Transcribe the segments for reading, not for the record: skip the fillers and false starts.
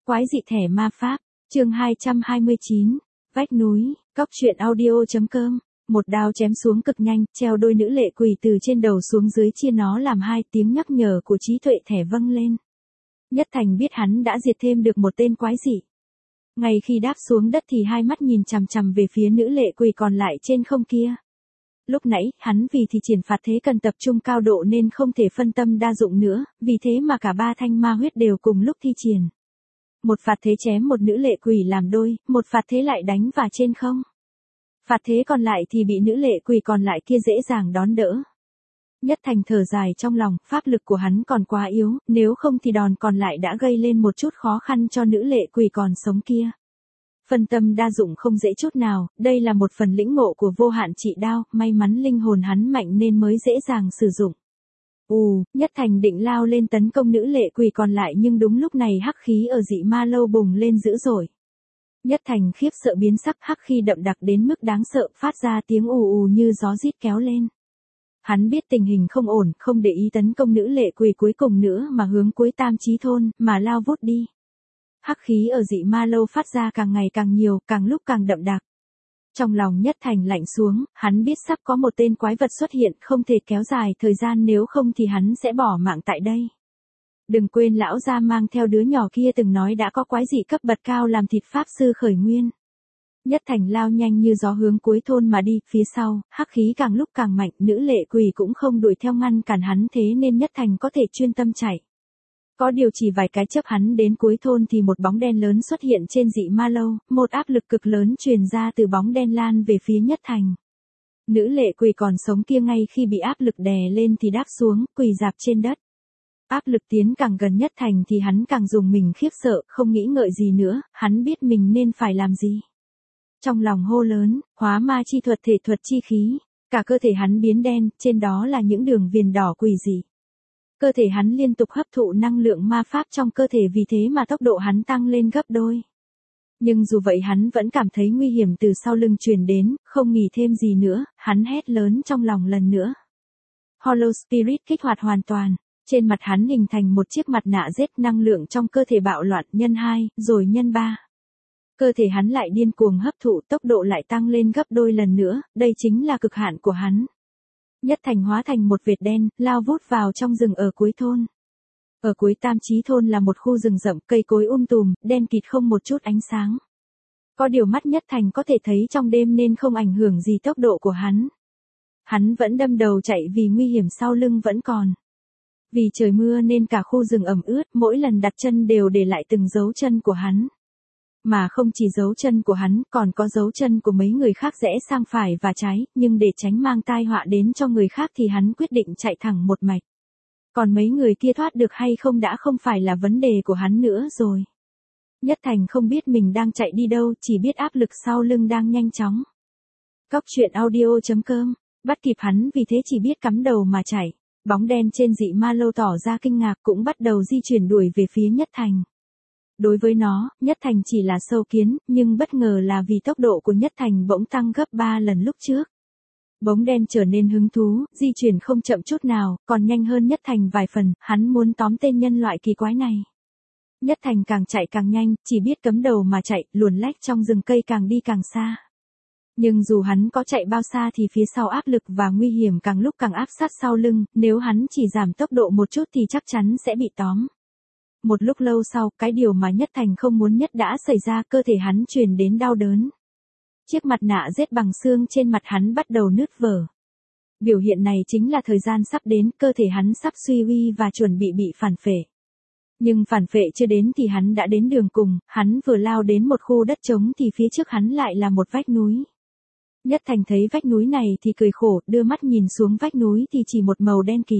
Quái dị thẻ ma pháp, chương 229, vách núi, cóc truyện audio.com. Một đao chém xuống cực nhanh, treo đôi nữ lệ quỷ từ trên đầu xuống dưới chia nó làm hai, tiếng nhắc nhở của trí tuệ thẻ vâng lên. Nhất Thành biết hắn đã diệt thêm được một tên quái dị. Ngay khi đáp xuống đất thì hai mắt nhìn chằm chằm về phía nữ lệ quỷ còn lại trên không kia. Lúc nãy, hắn vì thì triển phạt thế cần tập trung cao độ nên không thể phân tâm đa dụng nữa, vì thế mà cả ba thanh ma huyết đều cùng lúc thi triển. Một phạt thế chém một nữ lệ quỷ làm đôi, một phạt thế lại đánh vào trên không. Phạt thế còn lại thì bị nữ lệ quỷ còn lại kia dễ dàng đón đỡ. Nhất Thành thở dài trong lòng, pháp lực của hắn còn quá yếu, nếu không thì đòn còn lại đã gây lên một chút khó khăn cho nữ lệ quỷ còn sống kia. Phân tâm đa dụng không dễ chút nào, đây là một phần lĩnh ngộ của vô hạn trị đao, may mắn linh hồn hắn mạnh nên mới dễ dàng sử dụng. Nhất Thành định lao lên tấn công nữ lệ quỷ còn lại nhưng đúng lúc này hắc khí ở dị ma lâu bùng lên dữ dội. Nhất Thành khiếp sợ biến sắc, hắc khí đậm đặc đến mức đáng sợ, phát ra tiếng ù như gió rít kéo lên. Hắn biết tình hình không ổn, không để ý tấn công nữ lệ quỷ cuối cùng nữa mà hướng cuối Tam Chí thôn mà lao vút đi. Hắc khí ở dị ma lâu phát ra càng ngày càng nhiều, càng lúc càng đậm đặc. Trong lòng Nhất Thành lạnh xuống, hắn biết sắp có một tên quái vật xuất hiện, không thể kéo dài thời gian nếu không thì hắn sẽ bỏ mạng tại đây. Đừng quên lão gia mang theo đứa nhỏ kia từng nói đã có quái dị cấp bậc cao làm thịt pháp sư khởi nguyên. Nhất Thành lao nhanh như gió hướng cuối thôn mà đi, phía sau, hắc khí càng lúc càng mạnh, nữ lệ quỷ cũng không đuổi theo ngăn cản hắn thế nên Nhất Thành có thể chuyên tâm chạy. Có điều chỉ vài cái chớp hắn đến cuối thôn thì một bóng đen lớn xuất hiện trên dị ma lâu, một áp lực cực lớn truyền ra từ bóng đen lan về phía Nhất Thành. Nữ lệ quỷ còn sống kia ngay khi bị áp lực đè lên thì đáp xuống, quỳ rạp trên đất. Áp lực tiến càng gần Nhất Thành thì hắn càng dùng mình khiếp sợ, không nghĩ ngợi gì nữa, hắn biết mình nên phải làm gì. Trong lòng hô lớn, hóa ma chi thuật thể thuật chi khí, cả cơ thể hắn biến đen, trên đó là những đường viền đỏ quỷ dị. Cơ thể hắn liên tục hấp thụ năng lượng ma pháp trong cơ thể vì thế mà tốc độ hắn tăng lên gấp đôi. Nhưng dù vậy hắn vẫn cảm thấy nguy hiểm từ sau lưng truyền đến, không nghỉ thêm gì nữa, hắn hét lớn trong lòng lần nữa. Hollow Spirit kích hoạt hoàn toàn, trên mặt hắn hình thành một chiếc mặt nạ rết, năng lượng trong cơ thể bạo loạn nhân 2, rồi nhân 3. Cơ thể hắn lại điên cuồng hấp thụ, tốc độ lại tăng lên gấp đôi lần nữa, đây chính là cực hạn của hắn. Nhất Thành hóa thành một vệt đen, lao vút vào trong rừng ở cuối thôn. Ở cuối Tam Chí thôn là một khu rừng rậm, cây cối tùm, đen kịt không một chút ánh sáng. Có điều mắt Nhất Thành có thể thấy trong đêm nên không ảnh hưởng gì tốc độ của hắn. Hắn vẫn đâm đầu chạy vì nguy hiểm sau lưng vẫn còn. Vì trời mưa nên cả khu rừng ẩm ướt, mỗi lần đặt chân đều để lại từng dấu chân của hắn. Mà không chỉ dấu chân của hắn, còn có dấu chân của mấy người khác rẽ sang phải và trái, nhưng để tránh mang tai họa đến cho người khác thì hắn quyết định chạy thẳng một mạch. Còn mấy người kia thoát được hay không đã không phải là vấn đề của hắn nữa rồi. Nhất Thành không biết mình đang chạy đi đâu, chỉ biết áp lực sau lưng đang nhanh chóng. Cóc truyện audio.com, bắt kịp hắn vì thế chỉ biết cắm đầu mà chạy. Bóng đen trên dị ma lâu tỏ ra kinh ngạc cũng bắt đầu di chuyển đuổi về phía Nhất Thành. Đối với nó, Nhất Thành chỉ là sâu kiến, nhưng bất ngờ là vì tốc độ của Nhất Thành bỗng tăng gấp 3 lần lúc trước. Bóng đen trở nên hứng thú, di chuyển không chậm chút nào, còn nhanh hơn Nhất Thành vài phần, hắn muốn tóm tên nhân loại kỳ quái này. Nhất Thành càng chạy càng nhanh, chỉ biết cắm đầu mà chạy, luồn lách trong rừng cây càng đi càng xa. Nhưng dù hắn có chạy bao xa thì phía sau áp lực và nguy hiểm càng lúc càng áp sát sau lưng, nếu hắn chỉ giảm tốc độ một chút thì chắc chắn sẽ bị tóm. Một lúc lâu sau, cái điều mà Nhất Thành không muốn nhất đã xảy ra, cơ thể hắn truyền đến đau đớn. Chiếc mặt nạ rết bằng xương trên mặt hắn bắt đầu nứt vỡ. Biểu hiện này chính là thời gian sắp đến, cơ thể hắn sắp suy uy và chuẩn bị phản phệ. Nhưng phản phệ chưa đến thì hắn đã đến đường cùng, hắn vừa lao đến một khu đất trống thì phía trước hắn lại là một vách núi. Nhất Thành thấy vách núi này thì cười khổ, đưa mắt nhìn xuống vách núi thì chỉ một màu đen kịt.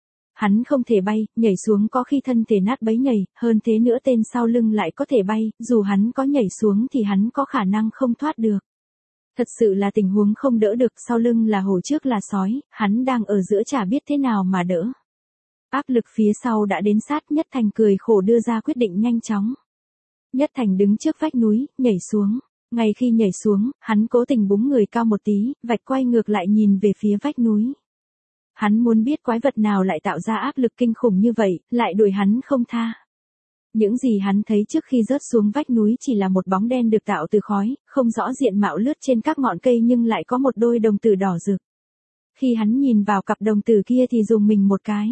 Hắn không thể bay, nhảy xuống có khi thân thể nát bấy nhảy, hơn thế nữa tên sau lưng lại có thể bay, dù hắn có nhảy xuống thì hắn có khả năng không thoát được. Thật sự là tình huống không đỡ được, sau lưng là hổ trước là sói, hắn đang ở giữa chả biết thế nào mà đỡ. Áp lực phía sau đã đến sát, Nhất Thành cười khổ đưa ra quyết định nhanh chóng. Nhất Thành đứng trước vách núi, nhảy xuống. Ngay khi nhảy xuống, hắn cố tình búng người cao một tí, vạch quay ngược lại nhìn về phía vách núi. Hắn muốn biết quái vật nào lại tạo ra áp lực kinh khủng như vậy, lại đuổi hắn không tha. Những gì hắn thấy trước khi rớt xuống vách núi chỉ là một bóng đen được tạo từ khói, không rõ diện mạo lướt trên các ngọn cây nhưng lại có một đôi đồng tử đỏ rực. Khi hắn nhìn vào cặp đồng tử kia thì rùng mình một cái.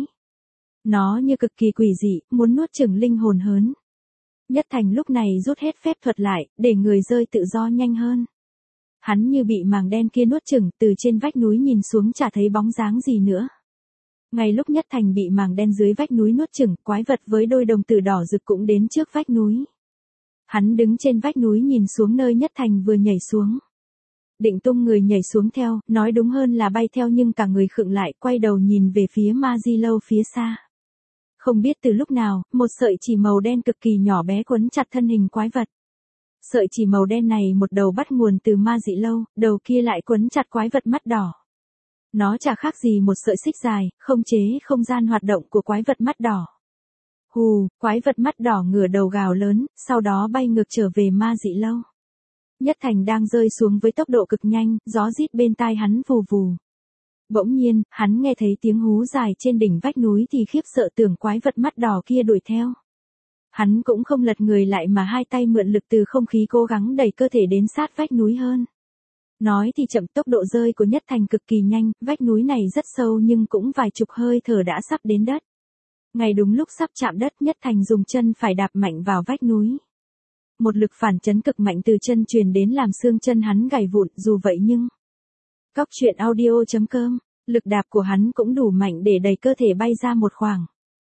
Nó như cực kỳ quỷ dị, muốn nuốt chửng linh hồn hớn. Nhất Thành lúc này rút hết phép thuật lại, để người rơi tự do nhanh hơn. Hắn như bị màng đen kia nuốt chửng, từ trên vách núi nhìn xuống chả thấy bóng dáng gì nữa. Ngay lúc Nhất Thành bị màng đen dưới vách núi nuốt chửng, quái vật với đôi đồng tử đỏ rực cũng đến trước vách núi. Hắn đứng trên vách núi nhìn xuống nơi Nhất Thành vừa nhảy xuống. Định tung người nhảy xuống theo, nói đúng hơn là bay theo, nhưng cả người khựng lại, quay đầu nhìn về phía Ma Di Lâu phía xa. Không biết từ lúc nào, một sợi chỉ màu đen cực kỳ nhỏ bé quấn chặt thân hình quái vật. Sợi chỉ màu đen này một đầu bắt nguồn từ Ma Dị Lâu, đầu kia lại quấn chặt quái vật mắt đỏ. Nó chả khác gì một sợi xích dài, không chế không gian hoạt động của quái vật mắt đỏ. Hù, quái vật mắt đỏ ngửa đầu gào lớn, sau đó bay ngược trở về Ma Dị Lâu. Nhất Thành đang rơi xuống với tốc độ cực nhanh, gió rít bên tai hắn vù vù. Bỗng nhiên, hắn nghe thấy tiếng hú dài trên đỉnh vách núi thì khiếp sợ tưởng quái vật mắt đỏ kia đuổi theo. Hắn cũng không lật người lại mà hai tay mượn lực từ không khí cố gắng đẩy cơ thể đến sát vách núi hơn. Nói thì chậm, tốc độ rơi của Nhất Thành cực kỳ nhanh, vách núi này rất sâu nhưng cũng vài chục hơi thở đã sắp đến đất. Ngay đúng lúc sắp chạm đất, Nhất Thành dùng chân phải đạp mạnh vào vách núi. Một lực phản chấn cực mạnh từ chân truyền đến làm xương chân hắn gãy vụn, dù vậy nhưng... Cóc truyện audio.com, lực đạp của hắn cũng đủ mạnh để đẩy cơ thể bay ra một khoảng.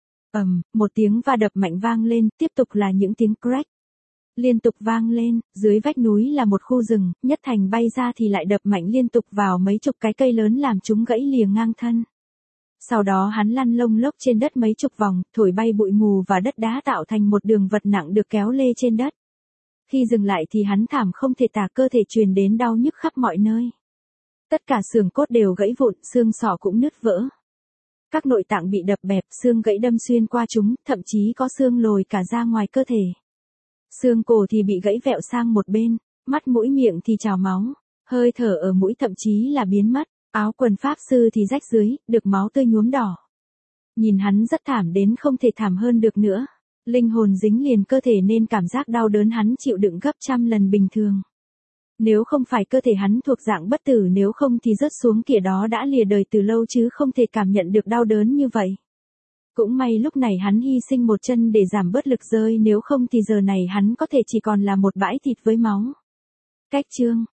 Một tiếng va đập mạnh vang lên, tiếp tục là những tiếng crack. Liên tục vang lên, dưới vách núi là một khu rừng, Nhất Thành bay ra thì lại đập mạnh liên tục vào mấy chục cái cây lớn làm chúng gãy lìa ngang thân. Sau đó hắn lăn lông lốc trên đất mấy chục vòng, thổi bay bụi mù và đất đá tạo thành một đường vật nặng được kéo lê trên đất. Khi dừng lại thì hắn thảm không thể tả, cơ thể truyền đến đau nhức khắp mọi nơi. Tất cả xương cốt đều gãy vụn, xương sọ cũng nứt vỡ. Các nội tạng bị đập bẹp, xương gãy đâm xuyên qua chúng, thậm chí có xương lồi cả ra ngoài cơ thể. Xương cổ thì bị gãy vẹo sang một bên, mắt mũi miệng thì trào máu, hơi thở ở mũi thậm chí là biến mất, áo quần pháp sư thì rách dưới, được máu tươi nhuốm đỏ. Nhìn hắn rất thảm đến không thể thảm hơn được nữa. Linh hồn dính liền cơ thể nên cảm giác đau đớn hắn chịu đựng gấp trăm lần bình thường. Nếu không phải cơ thể hắn thuộc dạng bất tử, nếu không thì rớt xuống kia đó đã lìa đời từ lâu chứ không thể cảm nhận được đau đớn như vậy. Cũng may lúc này hắn hy sinh một chân để giảm bớt lực rơi, nếu không thì giờ này hắn có thể chỉ còn là một bãi thịt với máu. Cách chương